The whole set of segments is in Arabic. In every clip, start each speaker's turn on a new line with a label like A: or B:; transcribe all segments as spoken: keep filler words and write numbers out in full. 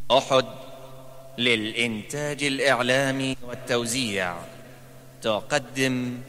A: أحد للإنتاج الإعلامي والتوزيع تقدم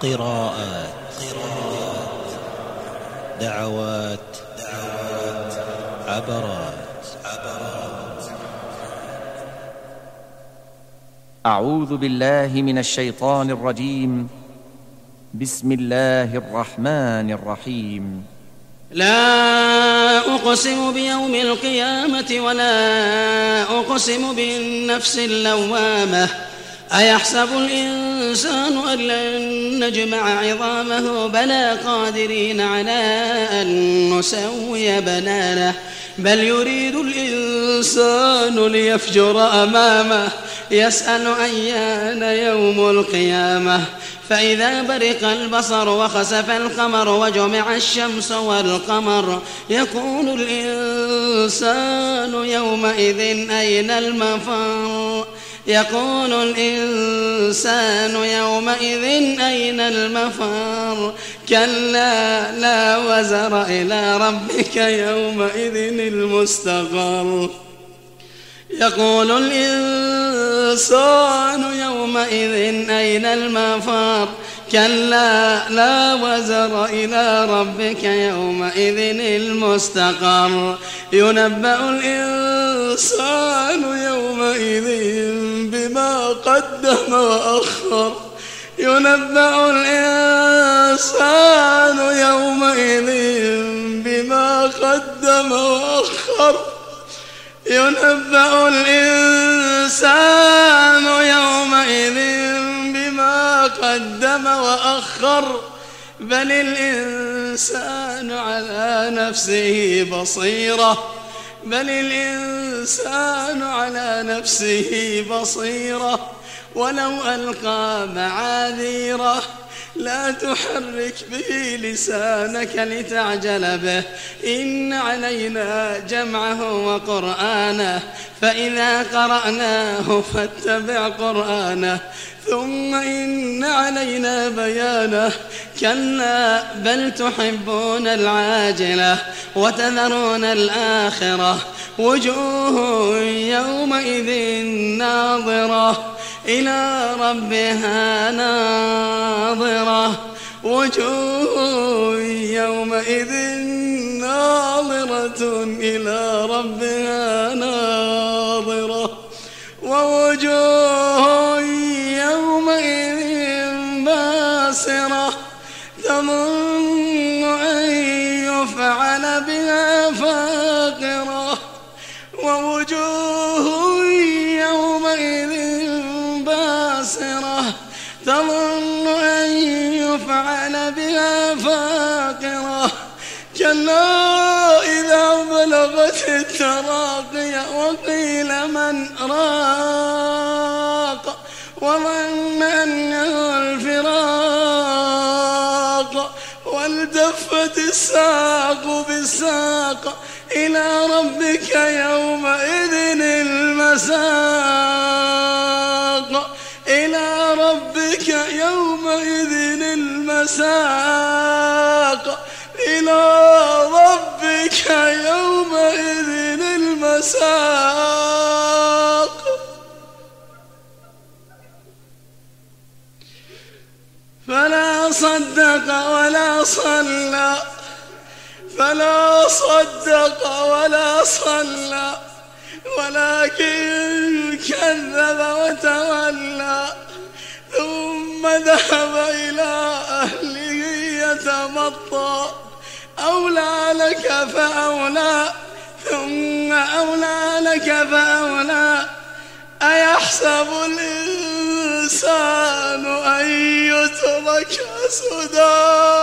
B: قراءات دعوات عبرات
A: أعوذ بالله من الشيطان الرجيم. بسم الله الرحمن الرحيم.
C: لا أقسم بيوم القيامة ولا أقسم بالنفس اللوامة أيحسب الإنسان أن لن نجمع عظامه بلى قادرين على أن نسوي بنانه بل يريد الإنسان ليفجر أمامه يسأل أيان يوم القيامة فإذا برق البصر وخسف القمر وجمع الشمس والقمر يقول الإنسان يومئذ أين المفر يقول الإنسان يومئذ أين المفر كلا لا وزر إلى ربك يومئذ المستقر يقول الإنسان يومئذ أين المفر كلا لا وزر إلى ربك يومئذ المستقر ينبأ الإنسان يومئذ بما قدم وأخر ينبأ الإنسان يومئذ بما قدم وأخر ينبأ الإنسان يومئذ بما قدم وأخر بل الإنسان على نفسه بصيرة بل الإنسان على نفسه بصيرة ولو ألقى معاذيره لا تحرك به لسانك لتعجل به إن علينا جمعه وقرآنه فإذا قرأناه فاتبع قرآنه ثم إن علينا بيانه كلا بل تحبون العاجلة وتذرون الآخرة وجوه يومئذ ناظرة إلى ربها ناظرة وجوه يومئذ ناظرة إلى ربها ناظرة ووجوه يومئذ باسرة تظن أن يفعل بها فاقرة ووجوه يومئذ باسرة تظن أن يفعل بها فاقرة كلا إذا بلغت التراقي وقيل من راق وظن أنه الفراق والتفت الساق بالساق إلى ربك يومئذ المساق إلى ربك يومئذ المساق إلى ربك يومئذ المساق فلا صدق ولا صلى فلا صدق ولا صلى ولكن كذب وتولى ثم ذهب إلى أهله يتمطى أولى لك فأولى ثم أولى لك فأولى أيحسب الإنسان أن يترك سدى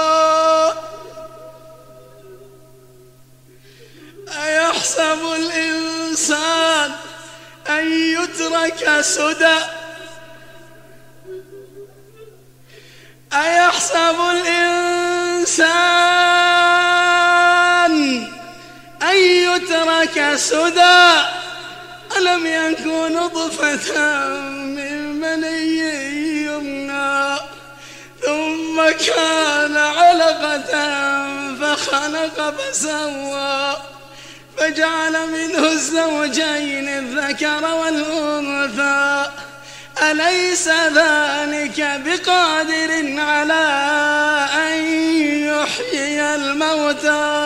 C: أيحسب الإنسان أن يترك سدى أيحسب الإنسان أن يترك سدى ألم يكن نطفة من مني يمنى ثم كان علقة فخلق فسوى فجعل منه الزوجين الذكر والأنثى أليس ذلك بقادر على أن يحيي الموتى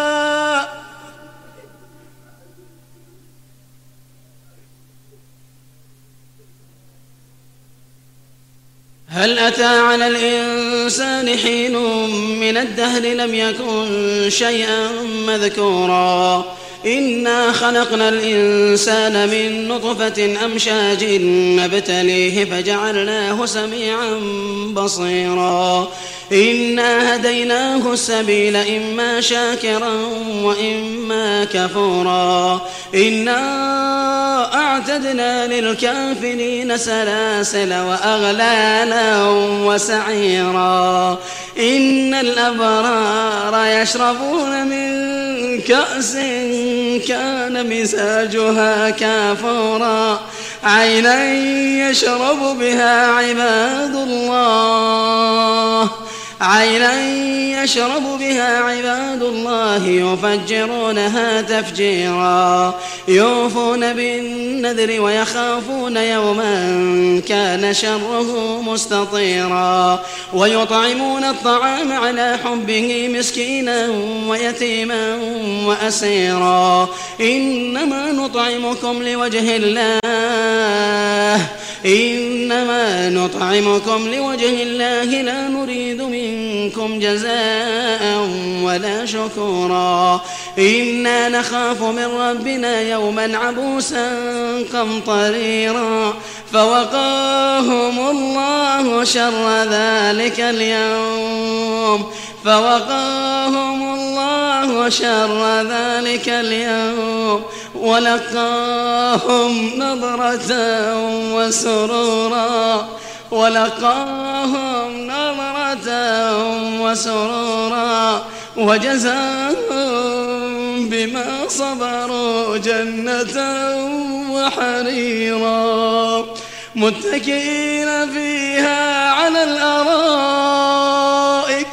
C: هل أتى على الإنسان حين من الدهر لم يكن شيئا مذكورا إنا خلقنا الإنسان من نطفة أمشاج نبتليه فجعلناه سميعا بصيرا إنا هديناه السبيل إما شاكرا وإما كفورا إنا أعتدنا للكافرين سلاسل وأغلالا وسعيرا إن الأبرار يشربون من كأس كان مزاجها كافورا عينا يشرب بها عباد الله عينا يشرب بها عباد الله يفجرونها تفجيرا يوفون بالنذر ويخافون يوما كان شره مستطيرا ويطعمون الطعام على حبه مسكينا ويتيما وأسيرا إنما نطعمكم لوجه الله إنما نطعمكم لوجه الله لا نريد منكم جزاء ولا شكورا إنا نخاف من ربنا يوما عبوسا قمطريرا فوقاهم الله شر ذلك اليوم فوقاهم الله شر ذلك اليوم ولقاهم نضرة وسرورا ولقاهم نضرة وسرورا وجزاهم بما صبروا جنة وحريرا متكئين فيها على الأرائك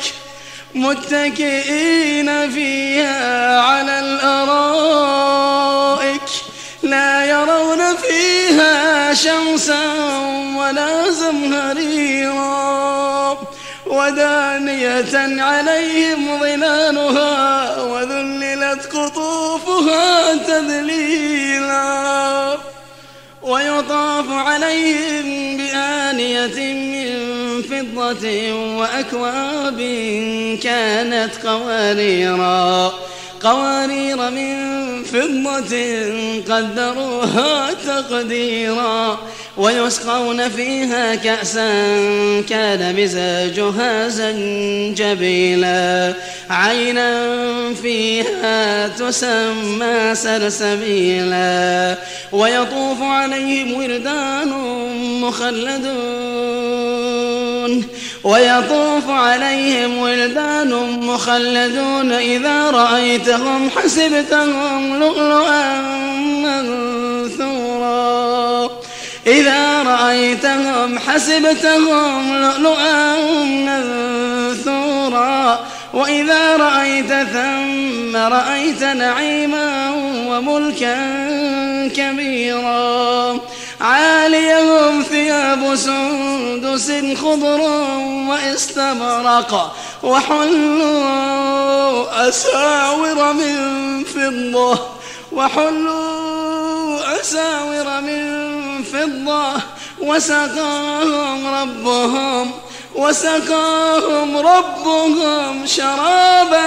C: متكئين فيها على الأرائك لا يرون فيها شمسا ولا زمهريرا ودانية عليهم ظلالها وذللت قطوفها تذليلا ويطاف عليهم بآنية من فضة وأكواب كانت قواريرا قوارير من فضة قدروها تقديرا ويسقون فيها كأسا كان مزاجها زنجبيلا عينا فيها تسمى سلسبيلا ويطوف عليهم ولدان مخلدون ويطوف عليهم ولدان مخلدون إذا رأيتهم حسبتهم لؤلؤا منثورا إذا رأيتهم حسبتهم لؤلؤا منثورا وإذا رأيت ثم رأيت نعيما وملكا كبيرا عاليهم ثياب سندس خضر واستبرق وحلوا أساور من فضة وحلوا أساور من فضة وسقاهم ربهم وسقاهم ربهم شرابا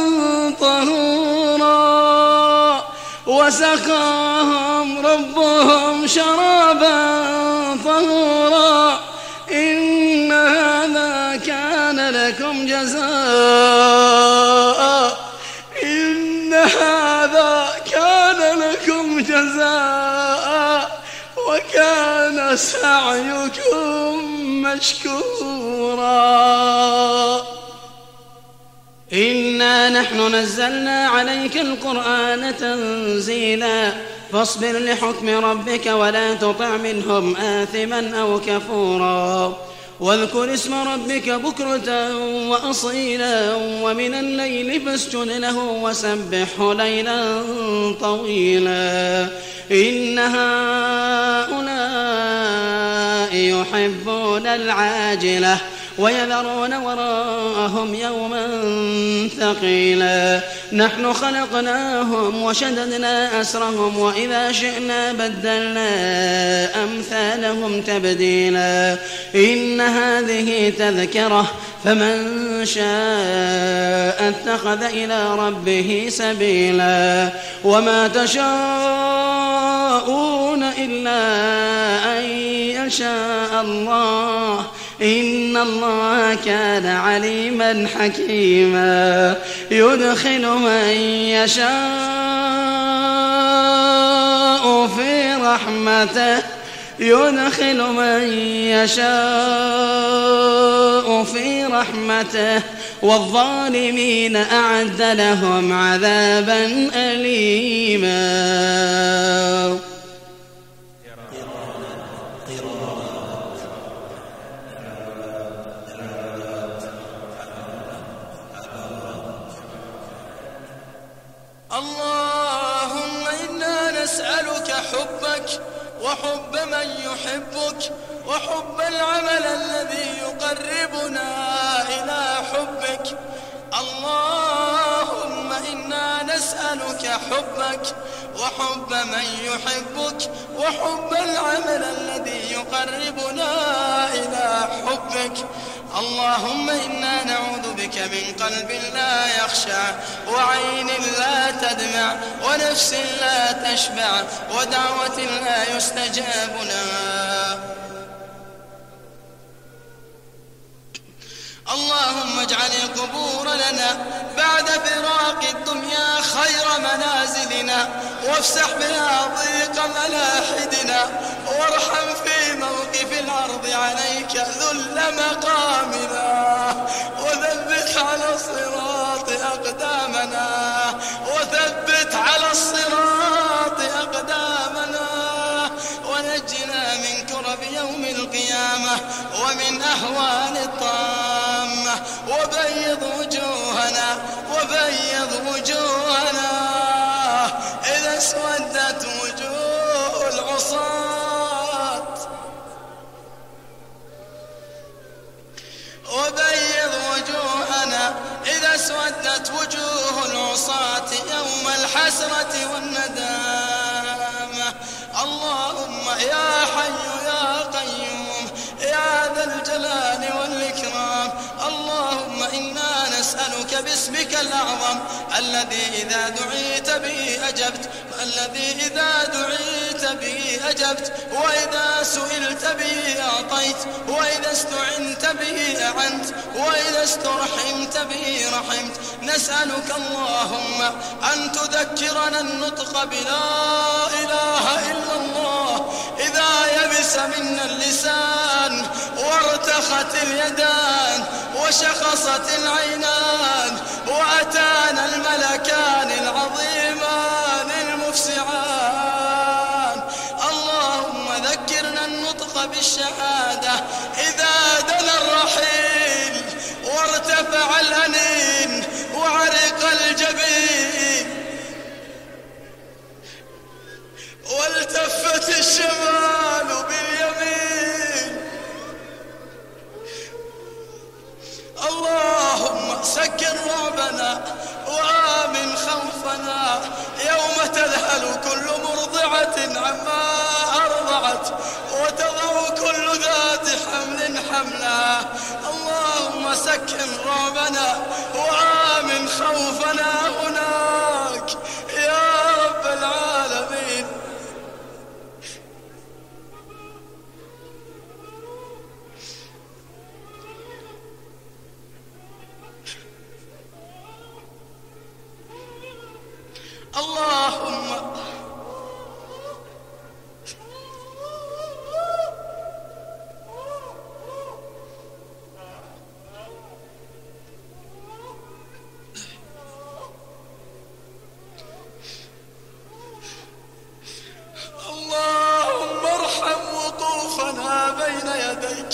C: طهورا وسقاهم ربهم شرابا طهورا إن هذا كان لكم جزاء إن هذا كان لكم جزاء وكان سعيكم مشكورا إنا نحن نزلنا عليك القرآن تنزيلا فاصبر لحكم ربك ولا تطع منهم آثما أو كفورا واذكر اسم ربك بكرة وأصيلا ومن الليل فاسجد له وسبحه ليلا طويلا إن هؤلاء يحبون العاجلة ويذرون وراءهم يوما ثقيلا نحن خلقناهم وشددنا أسرهم وإذا شئنا بدلنا أمثالهم تبديلا إن هذه تذكرة فمن شاء اتخذ إلى ربه سبيلا وما تشاءون إلا أن يشاء الله إن الله كان عليما حكيما يدخل من يشاء في رحمته يدخل من يشاء في رحمته والظالمين أعد لهم عذابا أليما.
D: اللهم إنا نسألك حبك وحب من يحبك وحب العمل الذي يقربنا إلى حبك. اللهم إنا نسألك حبك وحب من يحبك وحب العمل الذي يقربنا إلى حبك. اللهم إنا نعوذ بك من قلب لا يخشع وعين لا تدمع ونفس لا تشبع ودعوة لا يستجاب لها. اللهم اجعل القبور لنا بعد فراق الدنيا خير منازلنا وافسح بها ضيق ملاحدنا وارحم في موقف العرض عليك ذل مقامنا وثبت على الصراط أقدامنا وثبت على الصراط أقدامنا ونجنا من كرب يوم القيامة ومن أهوال الطامة وبيض وجوهنا وبيض وجوهنا إذا اسودت وجوه العصاة وبيض وجوهنا إذا اسودت وجوه العصاة يوم الحسرة والندامة. اللهم يا حي يا قيوم يا ذا الجلال والإكرام اللهم إنا نسألك باسمك الأعظم الذي إذا دعيت به أجبت الذي إذا دعيت به أجبت وإذا سئلت به أعطيت وإذا استعنت به أعنت وإذا استرحمت به رحمت. نسألك اللهم أن تذكرنا النطق بلا إله إلا الله إذا يبس منا اللسان وارتخت اليدان وشخصت العينان وأتانا الملكان العظيمان المفزعان. اللهم ذكرنا النطق بالشهادة إذا دنا الرحيل وارتفع الأنين وعرق الجبين والتفت الشمال باليمين. اللهم سكن رعبنا وآمن خوفنا يوم تذهل كل مرضعة عما أرضعت وتضع كل ذات حمل حملها. اللهم سكن رعبنا وآمن خوفنا هناك يا رب العالمين. اللهم اللهم ارحم وقوفنا بين يديك.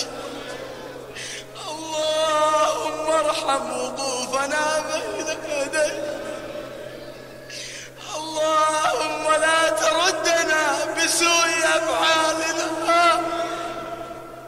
D: اللهم ارحم وقوفنا بين يديك. اللهم لا تردنا بسوء أفعالنا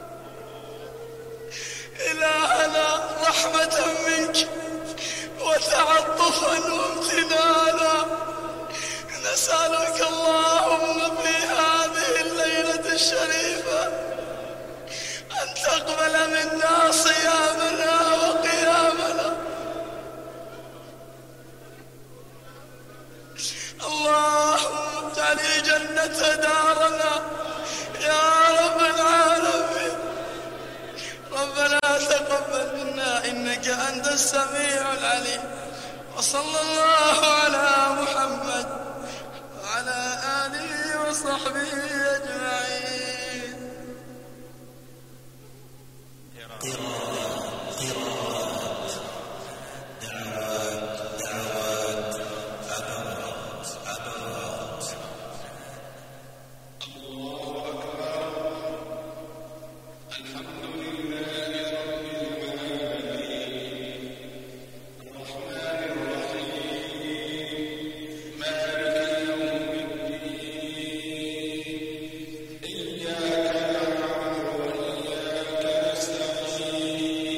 D: أنت السميع العليم. وصلى الله على محمد وعلى آله وصحبه أجمعين.
B: قراءة قراءة دعوات دعوات عبرات عبرات.
D: الله أكبر. الحمد لله رب العالمين الرحمن الرحيم مالك يوم الدين إياك نعبد وإياك نستعين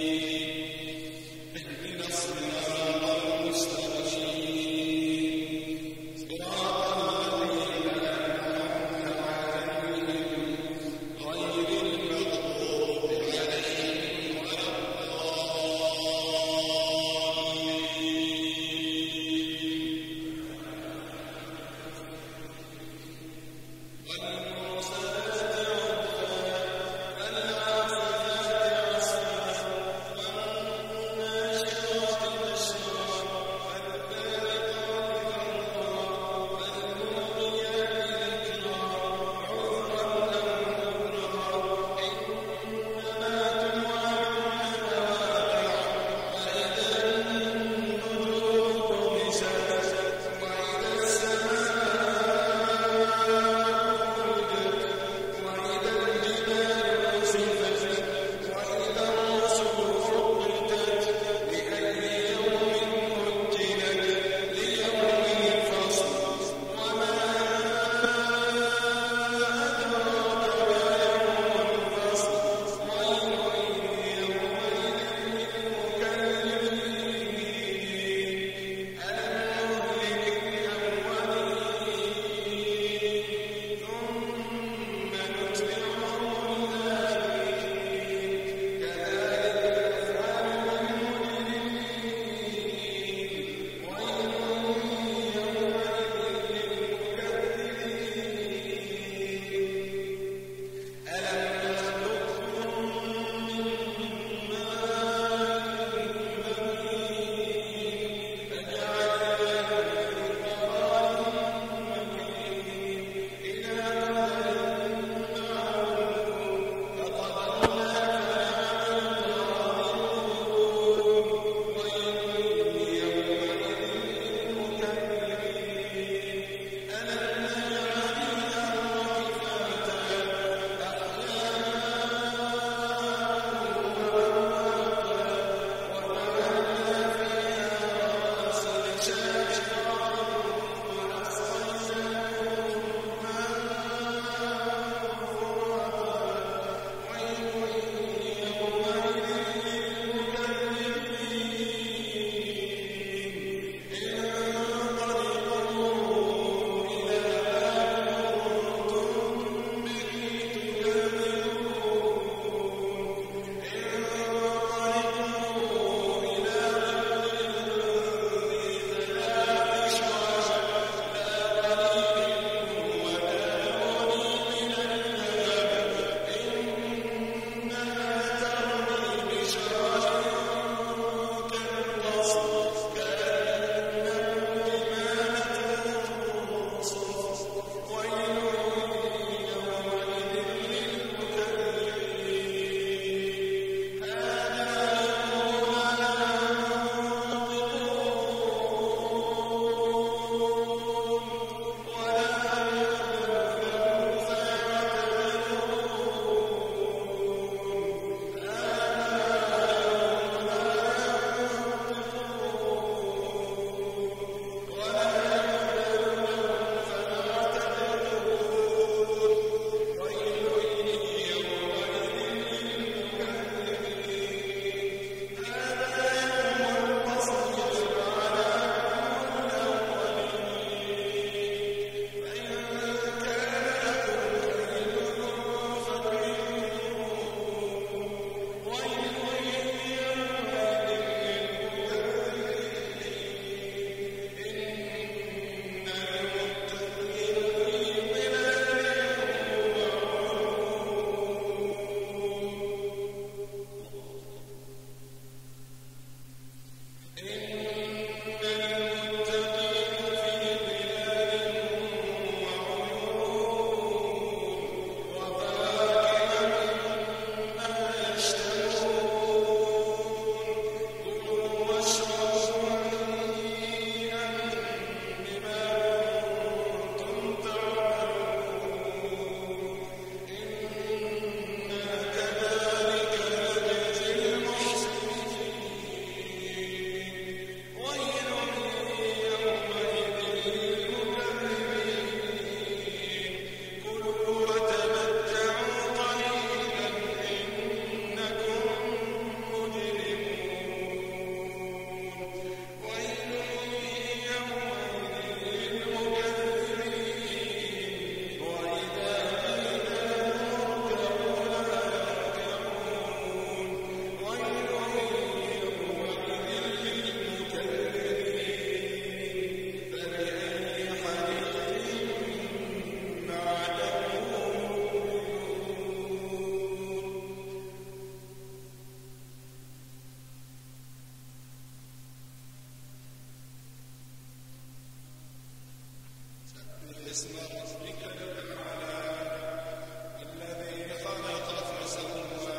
D: اسم ربك الأعلى الذي خلق فسوى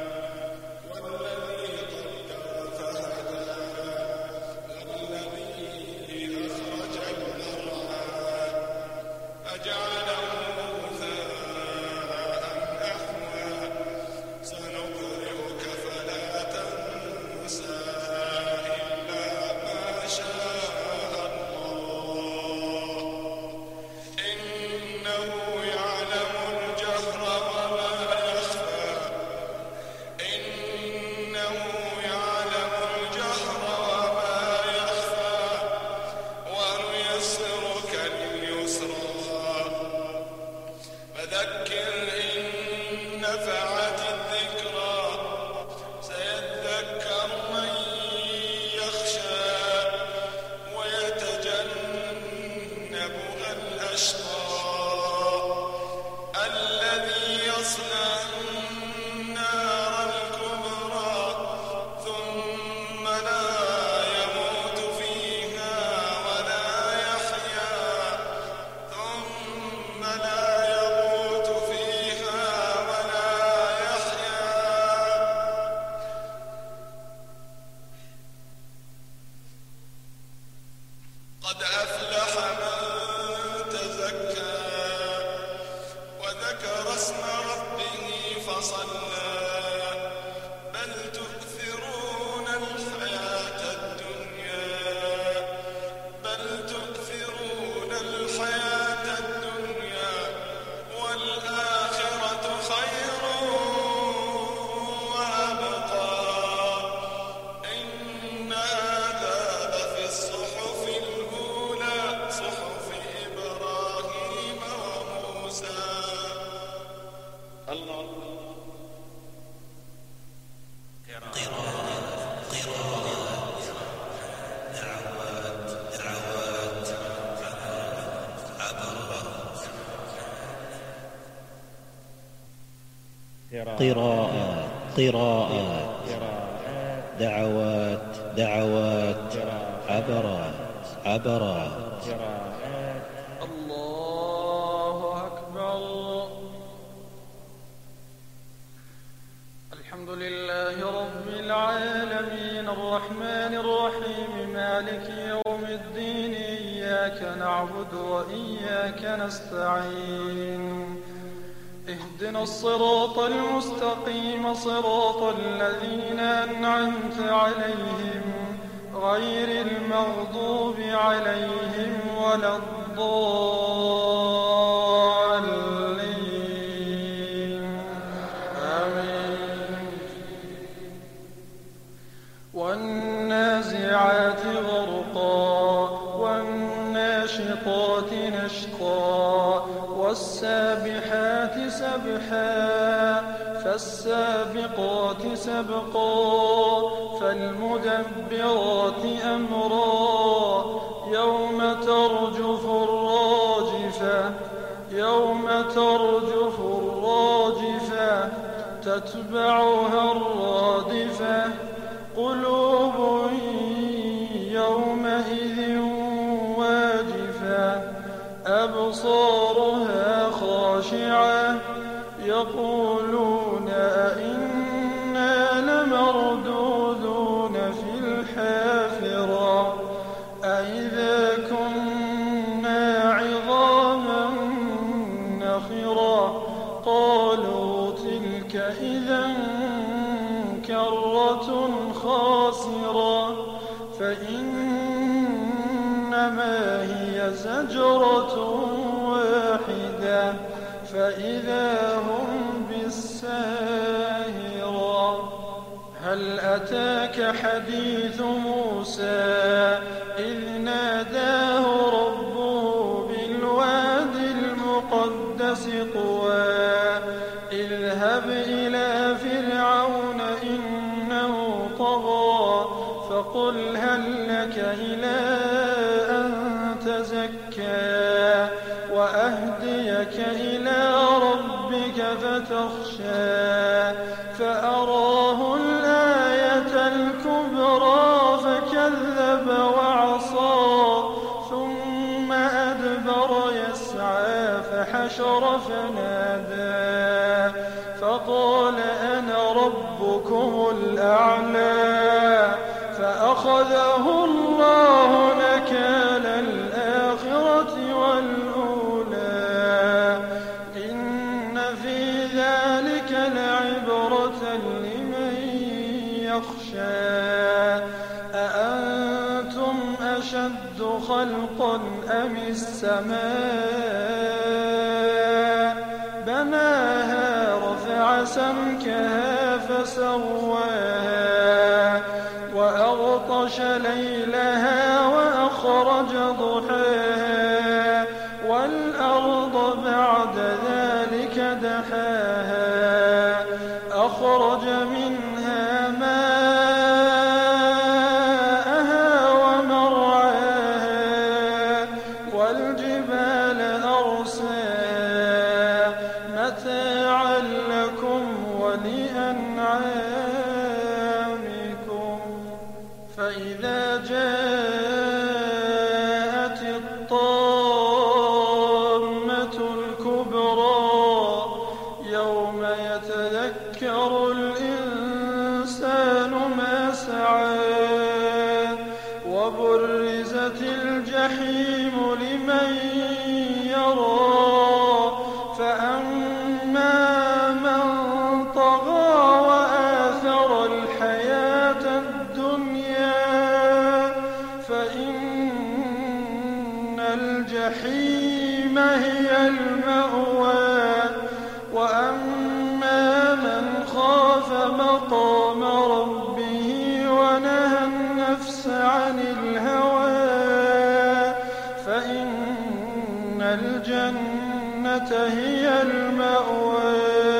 D: والذي قدر فهدى والذي أخرج المرعى أجعله غثاء أحوى سنقرئك فلا تنسى إلا ما شاء قد أفلح من تزكى وذكر اسم ربه فصلى بل تؤثرون الحياة الدنيا بل تؤثرون الحياة الدنيا والآخرة خير وأبقى إن هذا لفي الصحف الأولى صحف إبراهيم وموسى. الله
E: قراءات قراءات دعوات دعوات عبرات عبرات
F: الله أكبر. الحمد لله رب العالمين الرحمن الرحيم مالك يوم الدين إياك نعبد وإياك نستعين اهدنا الصراط المستقيم صراط الذين أنعمت عليهم غير المغضوب عليهم ولا الضالين آمين. والنازعات غرقا والناشطات نشطا والسابحات سبحا فالسابقات سبقا فالمدبرات أمرا يوم ترجف الراجفة يوم ترجف الراجفة تتبعها الرادفة قلوب فإنما هي زجرة واحدة فإذا هم بالساهرة. هل أتاك حديث موسى إذ ناداه ربه بالواد المقدس طوى اذهب إلى فرعون إنه طغى فقل هل لك إلى أن تزكى وأهديك إلى ربك فتخشى فأراه الآية الكبرى فكذب وعصى ثم أدبر يسعى فحشر فنادى فقال أنا ربكم الأعلى فأخذه الله نكال الآخرة والأولى إن في ذلك لعبرة لمن يخشى. أأنتم أشد خلقا أم السماء بناها رفع سمكها فسواها وأغطش ليلها وأخرج ضحاها والأرض بعد ذلك دحاها أخرج منها ماءها ومرعاها والجبال أرساها متاعا لكم ولأنعامكم. فإذا جاءت الطامة الكبرى يوم يتذكر الإنسان ما سعى وبرزت الجحيم لمن يرى فأما من طغى وآثر الحياة الدنيا فإن الجحيم هي المأوى وأما من خاف مقام ربه ونهى النفس عن الهوى فإن الجنة هي المأوى.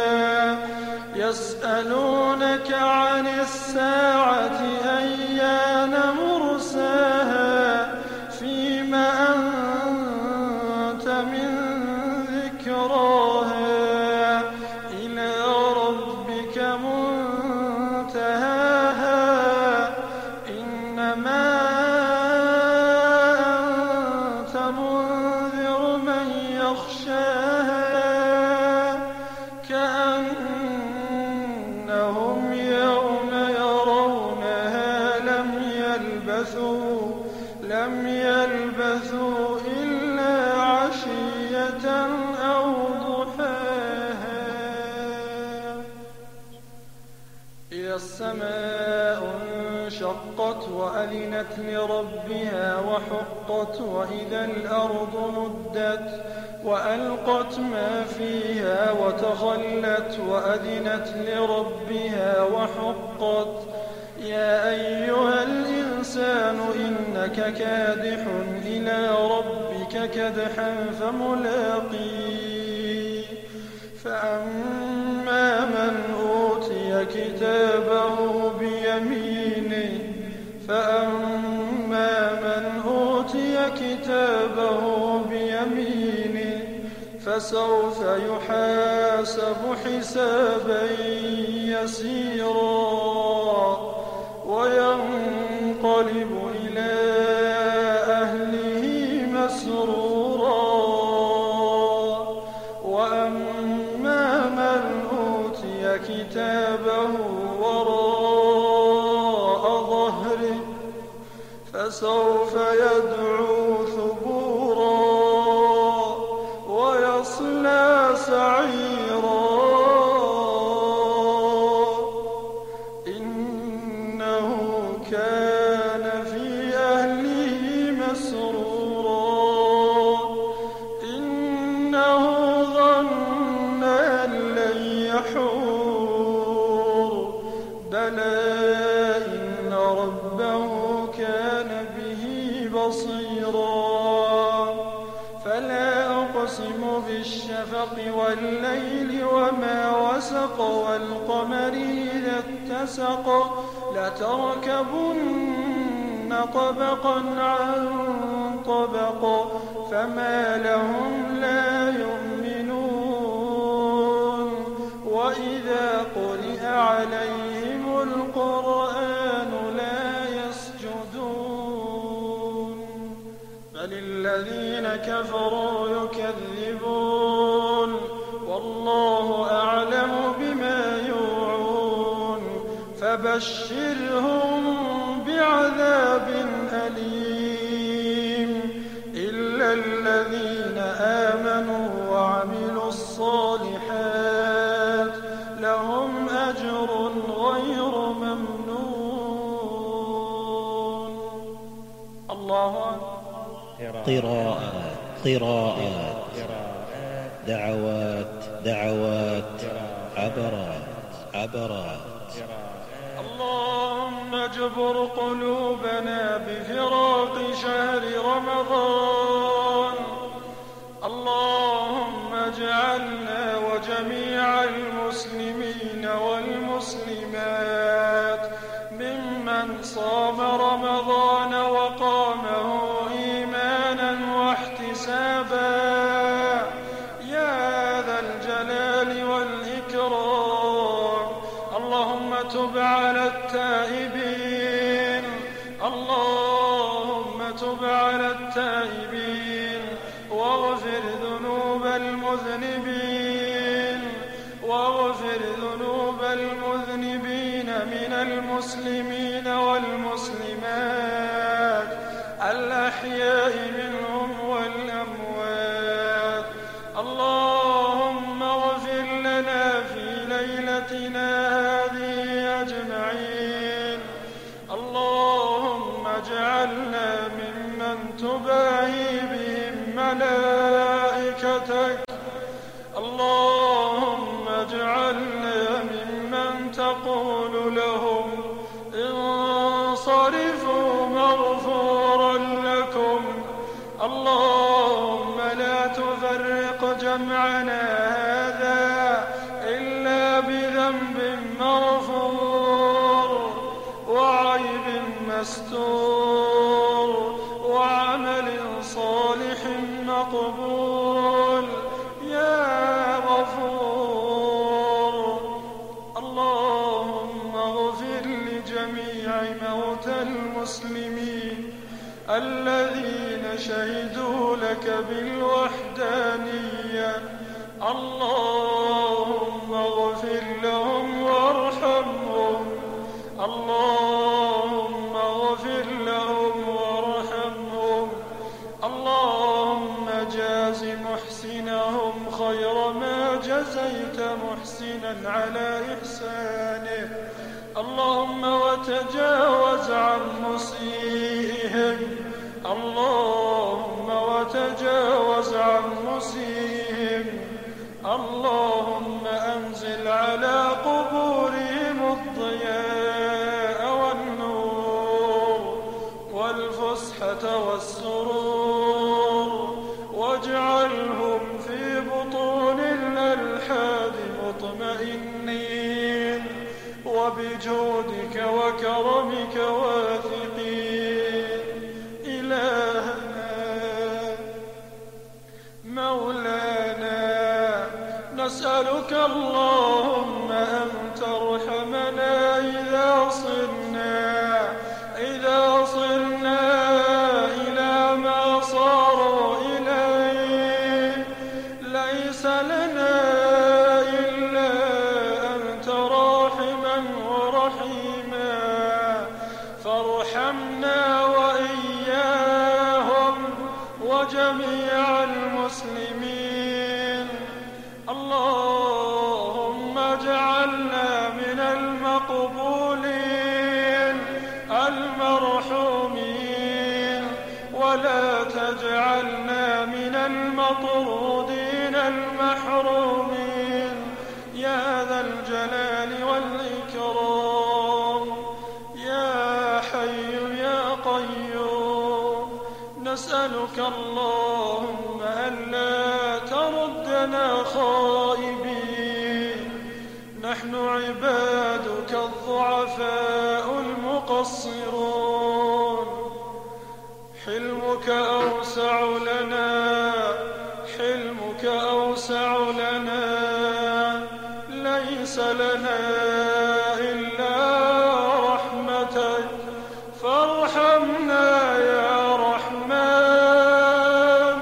F: يسألونك عن الساعة أيان مرساها فيما أنت من ذكراها إلى ربك منتهاها إنما أنت منذر من يخشاها كأنهم يوم يرونها لم يلبثوا لم يلبثوا إلا عشية أو ضحاها. إذا السماء انشقت وأذنت لربها وحقت وإذا الأرض مدت وألقت ما فيها وتخلت وأذنت لربها وحقت. يا أيها الإنسان إنك كادح إلى ربك كدحا فملاقيه. فأما من أوتي كتابه بيمينه فأما من أوتي كتابه بيمينه فسوف يحاسب حسابا يسيرا وينقلب إلى أهله مسرورا. وأما من أوتي كتابه وراء ظهره فسوف يدعو ثبورا ويصلى سعيرا إنه كان في بصيرا فلا أقسم بالشفق والليل وما وسق والقمر إذا اتسق لتركبن طبقا عن طبق فما لهم لا يؤمنون وإذا قرئ عليهم القرآن لا يسجدون بل الذين كفروا يكذبون والله أعلم بما يوعون فبشرهم بعذاب أليم إلا الذين آمنوا وعملوا الصالحات لهم أجر غير ممنون. الله أكبر.
E: قراءات قراءات دعوات دعوات عبرات عبرات.
F: اللهم اجبر قلوبنا بفراق شهر رمضان. اللهم اجعلنا وجميع المسلمين والمسلمات ممن صام رمضان وقامه إيمانا واحتسابا يا ذا الجلال والإكرام. اللهم تب على التائبين. اللهم تب على التائبين واغفر ذنوب المذنبين واغفر ذنوب المذنبين من المسلمين والمسلمات الأحياء منهم والأموات. اللهم اغفر لنا في ليلتنا هذه أجمعين. اللهم اجعلنا ممن تباهي بهم ملائكتك. اللهم اجعلنا ممن تقول لهم انصرفوا مغفورا لكم. اللهم لا تفرق جمعنا هذا إلا بذنب مغفور وعيب مستور وعمل صالح مقبول يا غفور. اللهم اغفر لجميع موتى المسلمين الذين شهدوا لك بالوحدانية. اللهم اغفر لهم وارحمهم. اللهم اغفر لهم وارحمهم. اللهم جاز محسنهم خير ما جزيت محسنا على إحسانه. اللهم وتجاوز عن مسيئهم. اللهم وتجاوز عن مسيئهم. اللهم أنزل على قبورهم الضياء والنور والفسحة والسرور واجعلهم في بطون الألحاد مطمئنين وبجودك وكرمك واثقين. إلهنا مولانا نسألك اللهم أن ترحمنا إذا صرنا إذا صرنا إلى ما صاروا إليه. ليس لنا إلا أنت راحما ورحيما فارحمنا وإياهم وجميع المسلمين. اللهم اجعلنا من المقبولين المرحومين ولا تجعلنا من المطرودين المحرومين يا ذا الجلال والإكرام. يا حي يا قيوم ونسألك اللهم ألا تردنا خائبين. نحن عبادك الضعفاء المقصرون، حلمك أوسع لنا، حلمك أوسع لنا، ليس لنا إلا رحمتك، فارحمنا يا رحمن،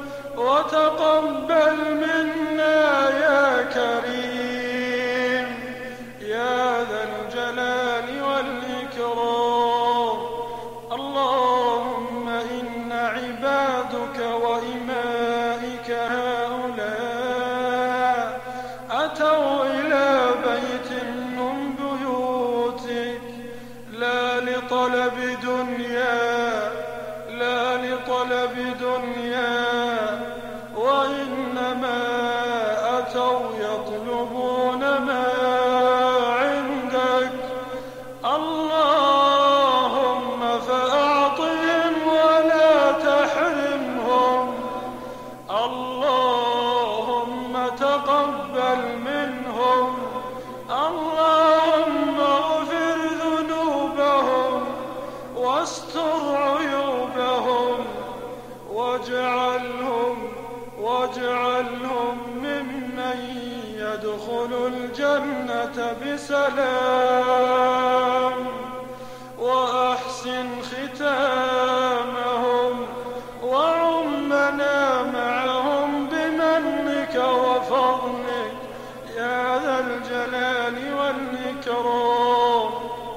F: وتقبل منا يا كريم، يا ذا الجلال والإكرام. اللهم إن عبادك وإمائك هؤلاء أتوا إلى بيت من بيوتك، لا لطلب دنيا، لا لطلب دنيا، وإنما أتوا يطلبون ما عندك. اللهم فأعطهم ولا تحرمهم، اللهم تقبل منهم، اللهم اغفر ذنوبهم واستر عيوبهم، واجعلهم واجعلهم ممن يدخل الجنة بسلام، وأحسن ختامهم، وعمنا معهم بمنك وفضلك يا ذا الجلال والإكرام.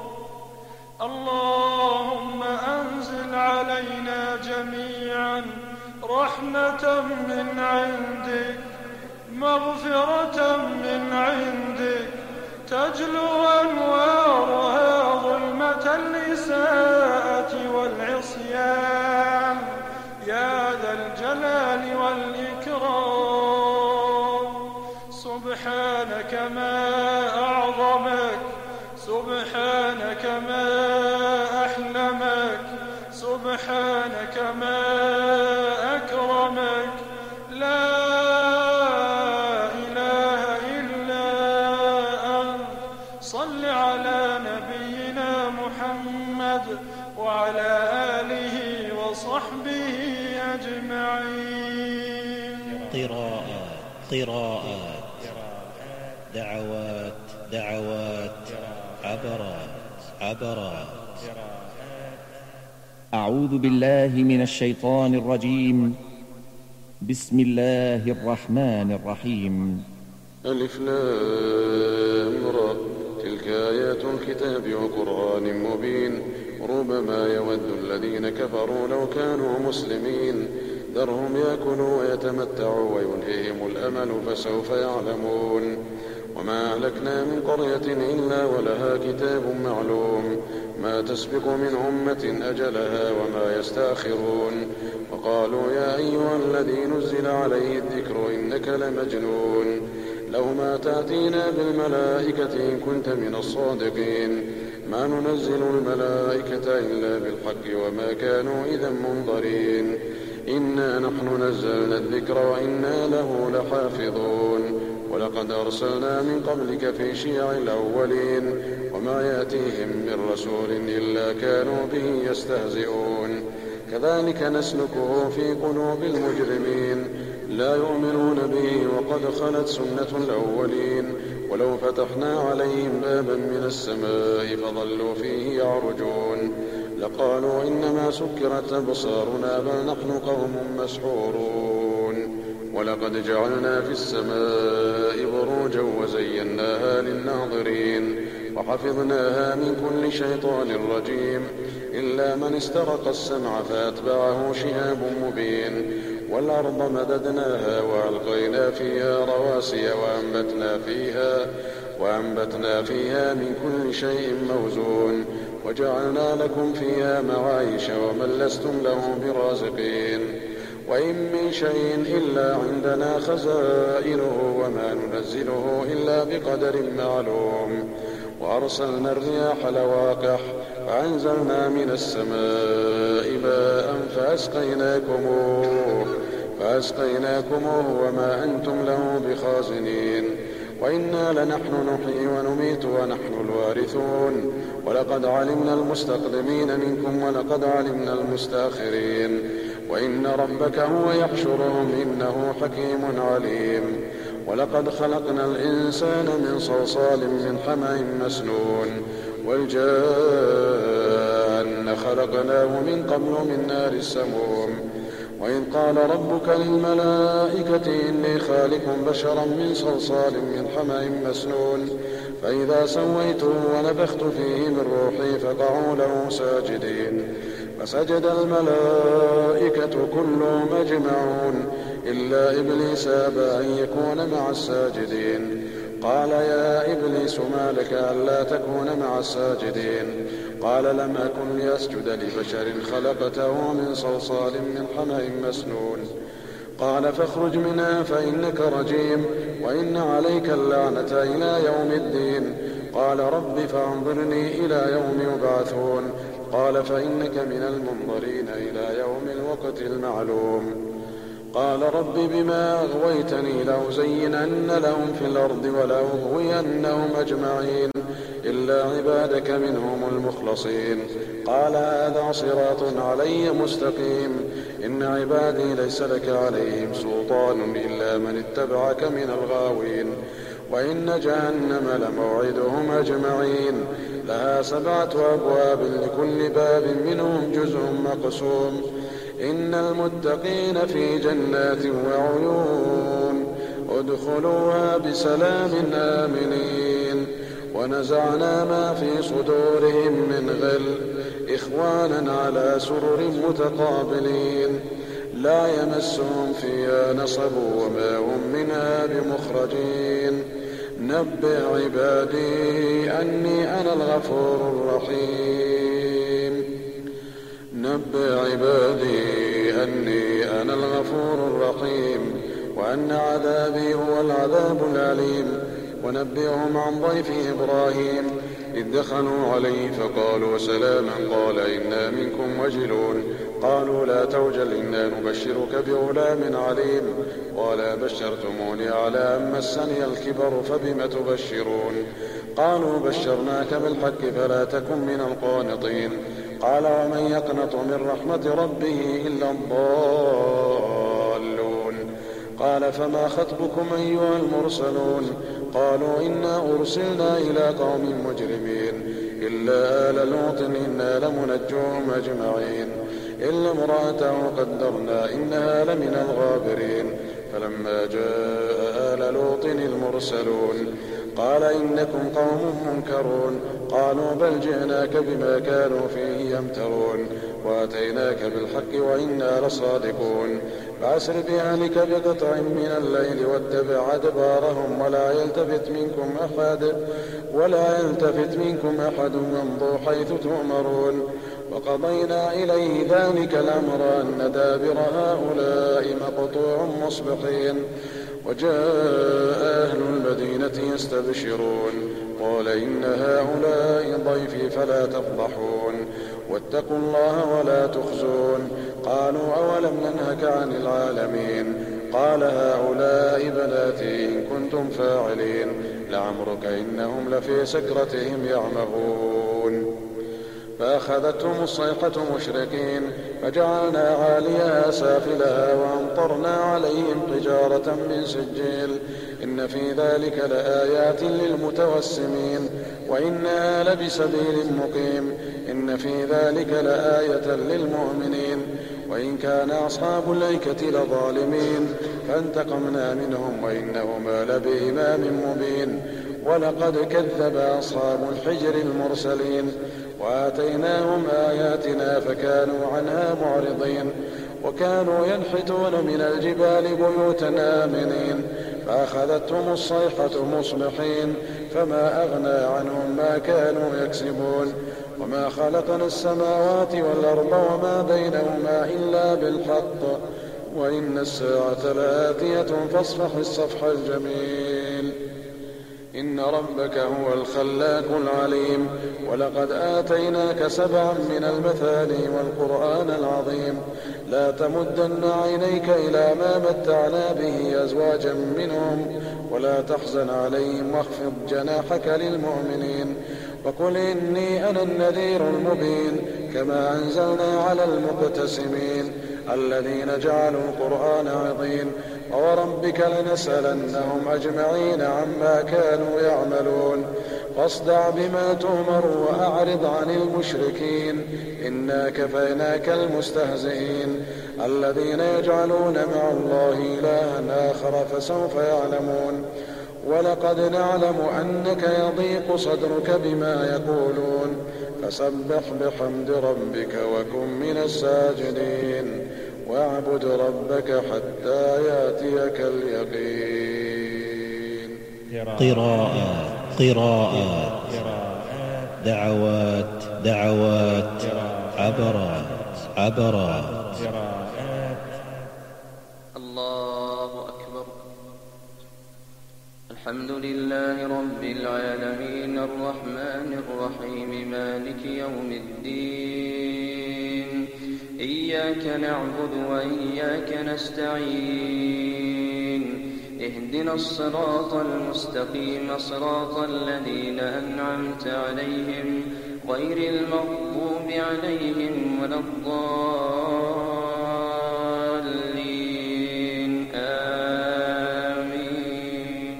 F: اللهم أنزل علينا جميعا رحمة من عندك، مغفرة من عندك، تجلو أنوارها ظلمة الإساءة والعصيان يا ذا الجلال والإكرام. سبحانك ما أعظمك، سبحانك ما أحلمك، سبحانك ما أكرمك، لا إله إلا أنت. صل على نبينا محمد وعلى آله وصحبه أجمعين.
E: قراءات قراءات دعوات دعوات عبرات عبرات.
A: أعوذ بالله من الشيطان الرجيم. بسم الله الرحمن الرحيم.
G: ألف لام را، تلك آيات الكتاب وقرآن مبين. ربما يود الذين كفروا لو كانوا مسلمين، ذرهم يأكلوا ويتمتعوا ويلههم الأمل فسوف يعلمون. وما أهلكنا من قرية إلا ولها كتاب معلوم، ما تسبق من أمة أجلها وما يستأخرون. وقالوا يا أيها الذي نزل عليه الذكر إنك لمجنون، لو ما تأتينا بالملائكة إن كنت من الصادقين. ما ننزل الملائكة إلا بالحق وما كانوا إذا منظرين. إنا نحن نزلنا الذكر وإنا له لحافظون. ولقد أرسلنا من قبلك في شيع الأولين، وما يأتيهم من رسول إلا كانوا به يستهزئون. كذلك نسلكه في قلوب المجرمين، لا يؤمنون به وقد خلت سنة الأولين. ولو فتحنا عليهم بابا من السماء فظلوا فيه يعرجون، لقالوا إنما سكرت أبصارنا بل نحن قوم مسحورون. ولقد جعلنا في السماء بروجا وزيناها للناظرين، وحفظناها من كل شيطان رجيم، إلا من استرق السمع فأتبعه شهاب مبين. والأرض مددناها وألقينا فيها رواسي وأنبتنا فيها وأنبتنا فيها من كل شيء موزون. وجعلنا لكم فيها معايش ومن لستم له برازقين. وإن من شيء إلا عندنا خزائنه وما ننزله إلا بقدر معلوم. وأرسلنا الرياح لواقح فأنزلنا من السماء ماء فأسقيناكموه, فأسقيناكموه وما أنتم له بخازنين. وإنا لنحن نحيي ونميت ونحن الوارثون. ولقد علمنا المستقدمين منكم ولقد علمنا المستأخرين. وإن ربك هو يحشرهم إنه حكيم عليم. ولقد خلقنا الإنسان من صلصال من حمأ مسنون. والجان خلقناه من قبل من نار السموم. وإذ قال ربك للملائكة إني خالق بشرا من صلصال من حمأ مسنون فإذا سويته ونفخت فيه من روحي فقعوا له ساجدين. فسجد الملائكة كلهم أجمعون إلا إبليس أبى أن يكون مع الساجدين. قال يا إبليس ما لك ألا تكون مع الساجدين؟ قال لم أكن لأسجد لبشر خلقته من صلصال من حمأ مسنون. قال فاخرج منها فإنك رجيم وإن عليك اللعنة إلى يوم الدين. قال رب فانظرني إلى يوم يبعثون. قال فإنك من المنظرين إلى يوم الوقت المعلوم. قال رب بما أغويتني لأزينن لهم في الأرض ولأغوينهم أجمعين إلا عبادك منهم المخلصين. قال هذا صراط علي مستقيم. إن عبادي ليس لك عليهم سلطان إلا من اتبعك من الغاوين. وإن جهنم لموعدهم أجمعين لها سبعة أبواب لكل باب منهم جزء مقسوم. إن المتقين في جنات وعيون ادخلوها بسلام آمنين. ونزعنا ما في صدورهم من غل إخوانا على سرر متقابلين لا يمسهم فيها نصب وما هم منها بمخرجين. نبئ عبادي أني أنا الغفور الرحيم. نبئ عبادي أني أنا الغفور الرحيم وأن عذابي هو العذاب الأليم. ونبئهم عن ضيف إبراهيم إذ دخلوا عليه فقالوا سلاما قال إنا منكم وجلون. قالوا لا توجل إنا نبشرك بغلام عليم. قال بشرتموني على أن مسني الكبر فبم تبشرون؟ قالوا بشرناك بالحق فلا تكن من القانطين. قال ومن يقنط من رحمة ربه إلا الضالون. قال فما خطبكم أيها المرسلون؟ قالوا إنا أرسلنا إلى قوم مجرمين إلا آل لوط إنا لمنجوهم أجمعين إلا امرأته قدرنا إنها لمن الغابرين. فلما جاء آل لوط المرسلون قال إنكم قوم منكرون. قالوا بل جئناك بما كانوا فيه يمترون وأتيناك بالحق وإنا لصادقون. فأسر بأهلك بقطع من الليل واتبع أدبارهم ولا يلتفت منكم أحد ولا يلتفت منكم أحد وامضوا حيث تؤمرون. وقضينا إليه ذلك الأمر أن دابر هؤلاء مقطوع مصبحين. وجاء أهل المدينة يستبشرون قال إن هؤلاء ضيفي فلا تفضحون واتقوا الله ولا تخزون. قالوا أولم ننهك عن العالمين؟ قال هؤلاء بناتي إن كنتم فاعلين لعمرك إنهم لفي سكرتهم يعمهون. فأخذتهم الصيحة مشركين فجعلنا عاليها سافلها وأمطرنا عليهم حجارة من سجيل إن في ذلك لآيات للمتوسمين وإنها لبسبيل مقيم إن في ذلك لآية للمؤمنين. وإن كان أصحاب الأيكة لظالمين فانتقمنا منهم وإنهما لبإمام مبين. ولقد كذب أصحاب الحجر المرسلين وآتيناهم آياتنا فكانوا عنها معرضين. وكانوا ينحتون من الجبال بيوتا آمنين فأخذتهم الصيحة مصبحين فما أغنى عنهم ما كانوا يكسبون. وما خلقنا السماوات والأرض وما بينهما إلا بالحق وإن الساعة لآتية فاصفح الصفح الجميل. إن ربك هو الخلاق العليم ولقد آتيناك سبعا من المثاني والقرآن العظيم لا تمدن عينيك إلى ما متعنا به أزواجا منهم ولا تحزن عليهم واخفض جناحك للمؤمنين وقل إني أنا النذير المبين كما أنزلنا على المقتسمين الذين جعلوا القرآن عظيم ووربك لنسألنهم أجمعين عما كانوا يعملون فاصدع بما تؤمر وأعرض عن المشركين إنا كفيناك المستهزئين الذين يجعلون مع الله إلها آخر فسوف يعلمون ولقد نعلم أنك يضيق صدرك بما يقولون فسبح بحمد ربك وكن من الساجدين واعبد ربك حتى يأتيك اليقين.
E: قراءات قراءات دعوات دعوات عبرات عبرات
H: الله أكبر. الحمد لله رب العالمين الرحمن الرحيم مالك يوم الدين إياك نعبد وإياك نستعين اهدنا الصراط المستقيم صراط الذين أنعمت عليهم غير المغضوب عليهم ولا الضالين آمين.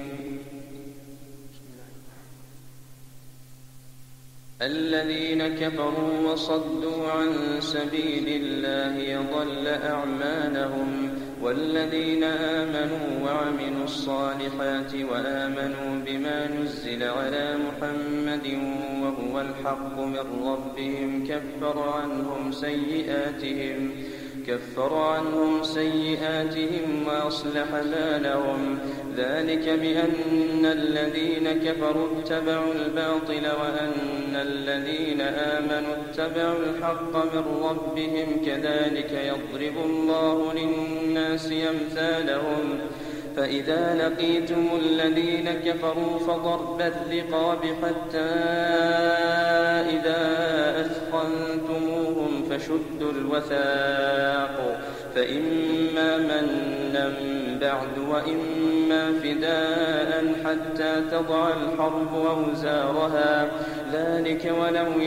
H: الذين كفروا وصدوا عن سبيل الله يضل أعمالهم والذين آمنوا وعملوا الصالحات وآمنوا بما نزل على محمد وهو الحق من ربهم كفر عنهم سيئاتهم كفر عنهم سيئاتهم وأصلح بالهم ذلك بأن الذين كفروا اتبعوا الباطل وأن الذين آمنوا اتبعوا الحق من ربهم كذلك يضرب الله للناس أمثالهم فإذا لقيتم الذين كفروا فضرب الرقاب حتى إذا أثخنتموهم فشدوا الوثاق فإما منا بعد وإما فداء حتى تضع الحرب أوزارها ذلك ولو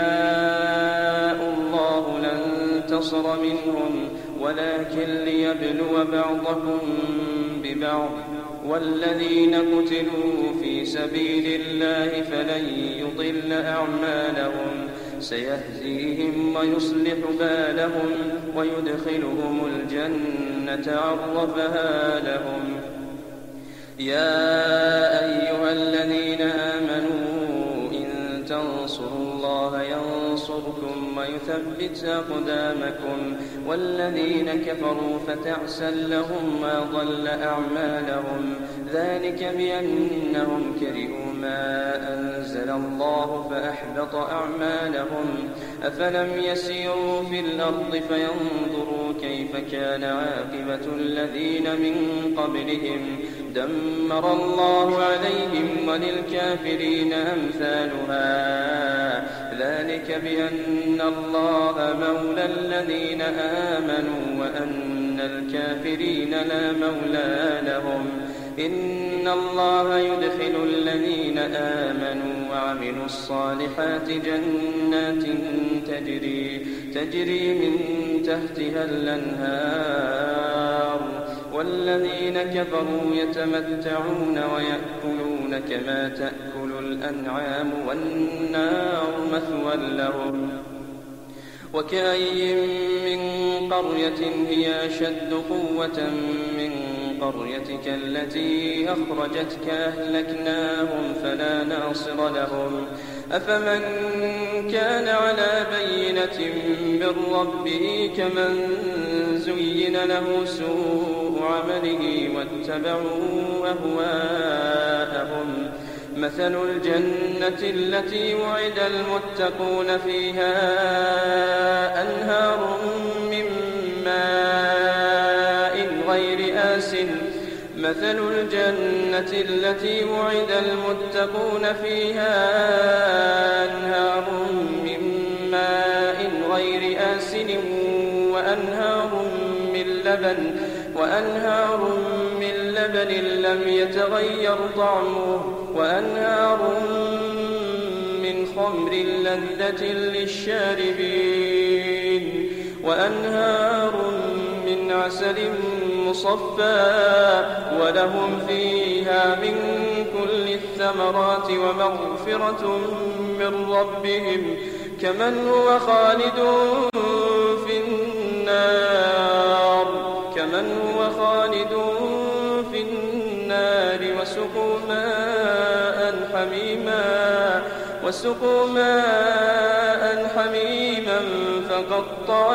H: يشاء الله لانتصر منهم ولكن ليبلو بعضكم ببعض والذين قتلوا في سبيل الله فلن يضل أعمالهم سيهديهم ويصلح بالهم ويدخلهم الجنة عرفها لهم. يا أيها الذين آمنوا إن تنصروا الله ينصركم ويثبت أقدامكم والذين كفروا فتعسا لهم وضل أعمالهم ذلك بأنهم كرهوا ما أنزل الله فأحبط أعمالهم أفلم يسيروا في الأرض فينظروا كيف كان عاقبة الذين من قبلهم دمر الله عليهم وللكافرين أمثالها ذلك بأن الله مولى الذين آمنوا وأن الكافرين لا مولى لهم إن الله يدخل الذين آمنوا وعملوا الصالحات جنات تجري تجري من تحتها الأنهار والذين كفروا يتمتعون ويأكلون كما تأكل الأنعام والنار مثوى لهم. وكأي من قرية هي أشد قوة من قريتك التي أخرجتك أهلكناهم فلا ناصر لهم أفمن كان على بينة من ربه كمن زين له سوء عمله واتبعوا أهواءهم مثل الجنة التي وعد المتقون فيها أنهار من ماء غير آسن مثل الجنة التي وعد المتقون فيها أنهار من ماء غير آسن وأنهار من لبن وأنهار من لبن لم يتغير طعمه وأنهار من خمر لذة للشاربين وأنهار من عسل مصفى ولهم فيها من كل الثمرات ومغفرة من ربهم كمن هو خالد في النار كمن هو خالد في النار وسقوا ماء حميما وسقوا ماء حميما فقطع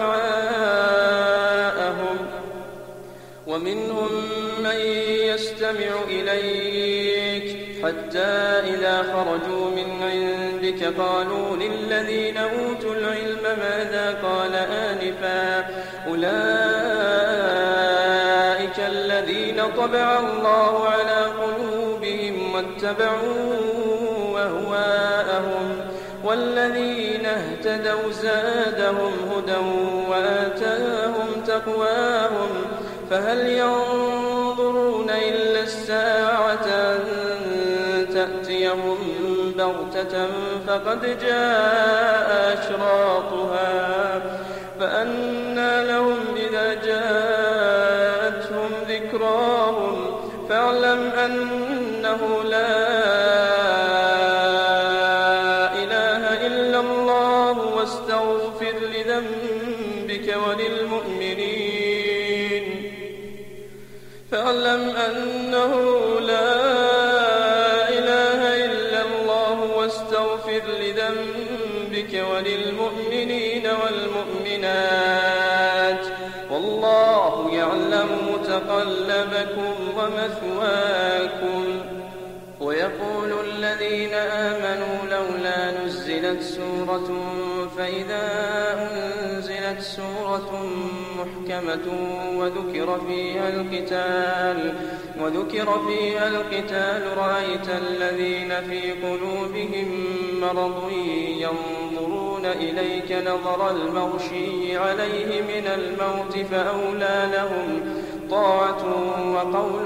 H: أمعاءهم ومنهم من يستمع إليك حتى إذا خرجوا من عندك قالوا للذين أوتوا العلم ماذا قال آنفا أولئك الذين طبع الله على قلوبهم واتبعوا أهواءهم والذين اهتدوا زادهم هدى وآتاهم تقواهم فهل ينظرون إلا الساعة أن تأتيهم بغتة فقد جاء أشراطها فأنى لهم إذا جاءتهم ذكراهم فاعلم أنه لا إله إلا الله واستغفر لذنبك وللمؤمنين فاعلم أنه لا إله إلا الله واستغفر لذنبك وللمؤمنين والمؤمنات والله يعلم متقلبكم ومثواكم ويقول الذين آمنوا لولا نزلت سورة فإذا أنزلت سورة محكمة وذكر فيها القتال وذكر فيها القتال رأيت الذين في قلوبهم مرض ينظرون إليك نظر المغشي عليه من الموت فأولى لهم طاعة وقول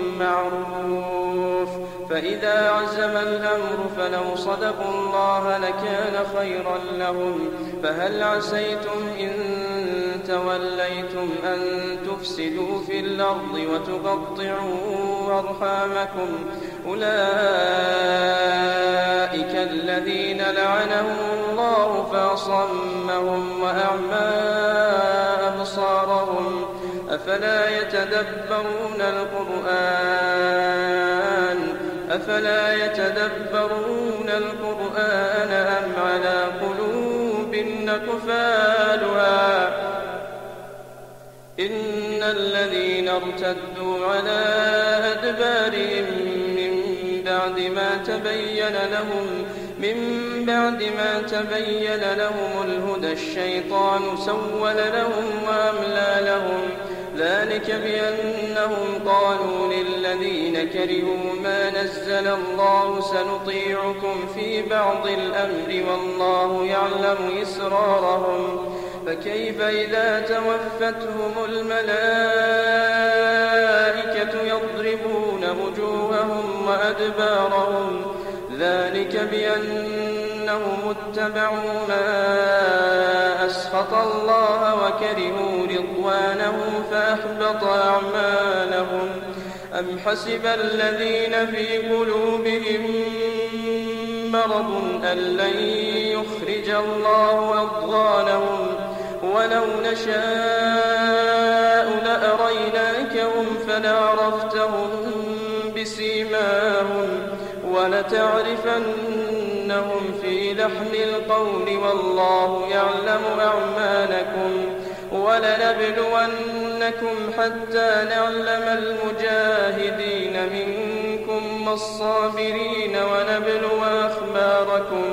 H: معروف فإذا عزم الأمر فلو صدقوا الله لكان خيرا لهم فهل عسيتم إن توليتم أن تفسدوا في الأرض وتقطعوا أرحامكم أولئك الذين لعنهم الله فأصمهم وأعمى أبصارهم أفلا يتدبرون القرآن أفلا يتدبرون القرآن أم على قلوب أقفالها إن الذين ارتدوا على أدبارهم من بعد ما تبين لهم من بعد ما تبين لهم الهدى الشيطان سول لهم وأملى لهم ذلك بأنهم قالوا للذين كرهوا ما نزل الله سنطيعكم في بعض الأمر والله يعلم إسرارهم فكيف إذا توفتهم الملائكة يضربون وجوههم وأدبارهم ذلك بأنهم اتبعوا ما أسخط الله وكرهوا رضوانه فأحبط أعمالهم أم حسب الذين في قلوبهم مرض أن لن يخرج الله أضغانهم ولو نشاء لأريناكهم فلعرفتهم بسيماهم ولتعرفنهم في لحن القول والله يعلم أعمالكم ولنبلونكم حتى نعلم المجاهدين منكم والصابرين ونبلو أخباركم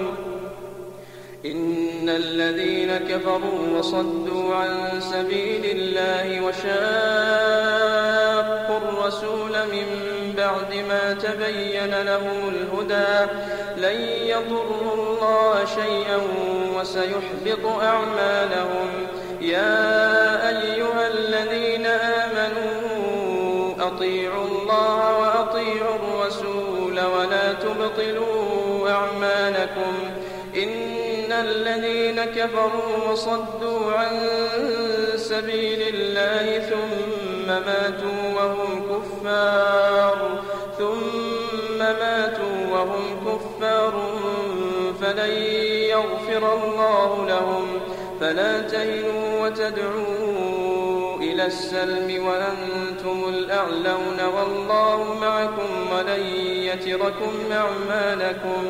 H: إن الذين كفروا وصدوا عن سبيل الله وشاقوا الرسول من بعد ما تبين لهم الهدى لن يضروا الله شيئا وسيحبط أعمالهم. يا أيها الذين آمنوا أطيعوا الله وأطيعوا الرسول ولا تبطلوا أعمالكم. إن الذين كفروا وصدوا عن سبيل الله ثم ماتوا وهم كفار ثم ماتوا وهم كفار فلن يغفر الله لهم. فلا تهنوا وتدعوا إلى السلم وأنتم الأعلون والله معكم ولن يتركم أعمالكم.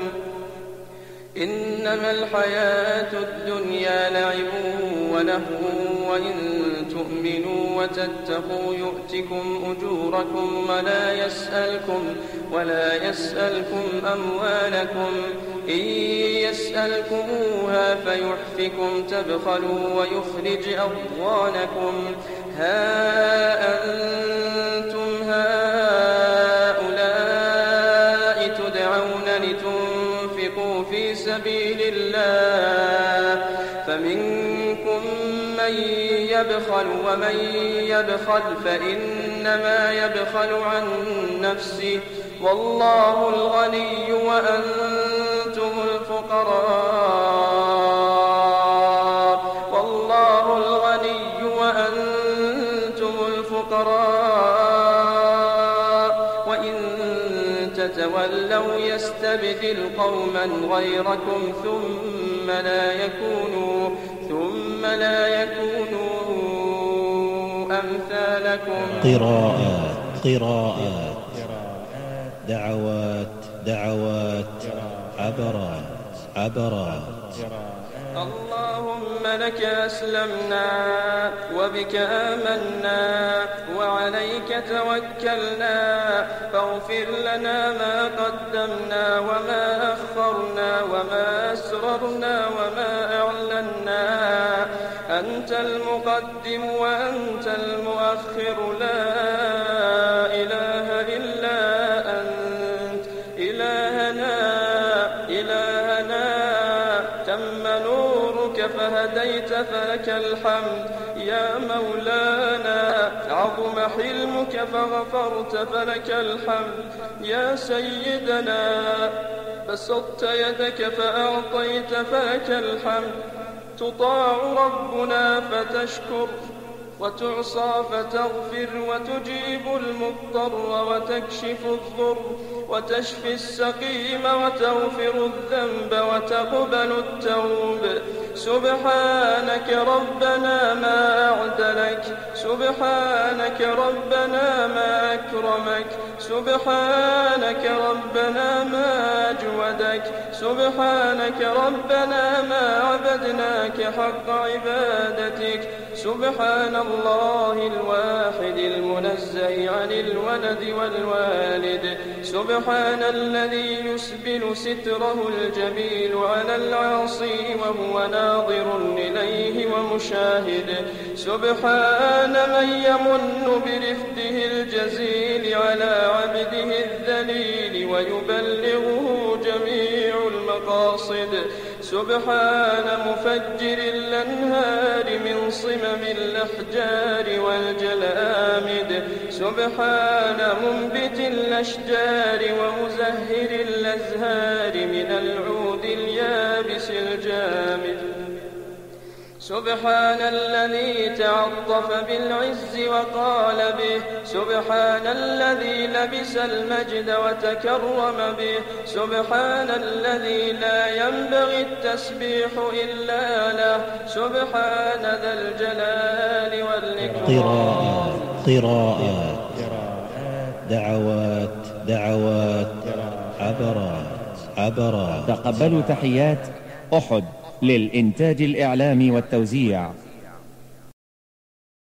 H: إنما الحياة الدنيا لعب ولهو وإن تؤمنوا وتتقوا يؤتكم أجوركم ولا يسألكم ولا يسألكم أموالكم. إن يسألكموها فيحفكم تبخلوا ويخرج أضغانكم. ها أنتم هؤلاء تدعون لتنفقوا في سبيل الله فمنكم من يبخل ومن يبخل فإنما يبخل عن نفسه والله الغني وأنتم الفقراء والله الغني وأنتم الفقراء وإن تتولوا يستبدل قوما غيركم ثم لا يكونوا ثم لا يكونوا أمثالكم.
E: قراءات قراءات دعوات دعوات عبرات عبرات.
H: اللهم لك أسلمنا وبك آمنا وعليك توكلنا فاغفر لنا ما قدمنا وما أخرنا وما أسررنا وما أعلنا. أنت المقدم وأنت المؤخر لا إله إلا أنت. إلهنا إلهنا تم نورك فهديت فلك الحمد. يا مولانا عظم حلمك فغفرت فلك الحمد. يا سيدنا بسطت يدك فأعطيت فلك الحمد. تطاع ربنا فتشكر وتعصى فتغفر وتجيب المضطر وتكشف الضر وتشفي السقيم وتغفر الذنب وتقبل التوب. سبحانك ربنا ما أعدلك سبحانك ربنا ما أكرمك سبحانك ربنا ما أجودك سبحانك ربنا ما عبدناك حق عبادتك. سبحان الله الواحد المنزه عن الولد والوالد. سبحان الذي يسبل ستره الجميل على العاصي وهو ناظر إليه ومشاهد. سبحان من يمن برفده الجزيل على عبده الذليل ويبلغه جميع المقاصد. سبحان مفجر الأنهار من صمم الأحجار والجلامد. سبحان منبت الأشجار ومزهر الأزهار من العود اليابس الجامد. سبحان الذي تعطف بالعز وقال به. سبحان الذي لبس المجد وتكرم به. سبحان الذي لا ينبغي التسبيح إلا له. سبحان ذا الجلال والإكرام.
E: قراءات قراءات دعوات دعوات عبرات عبرات.
A: تقبلوا تحيات أحد للإنتاج الإعلامي والتوزيع.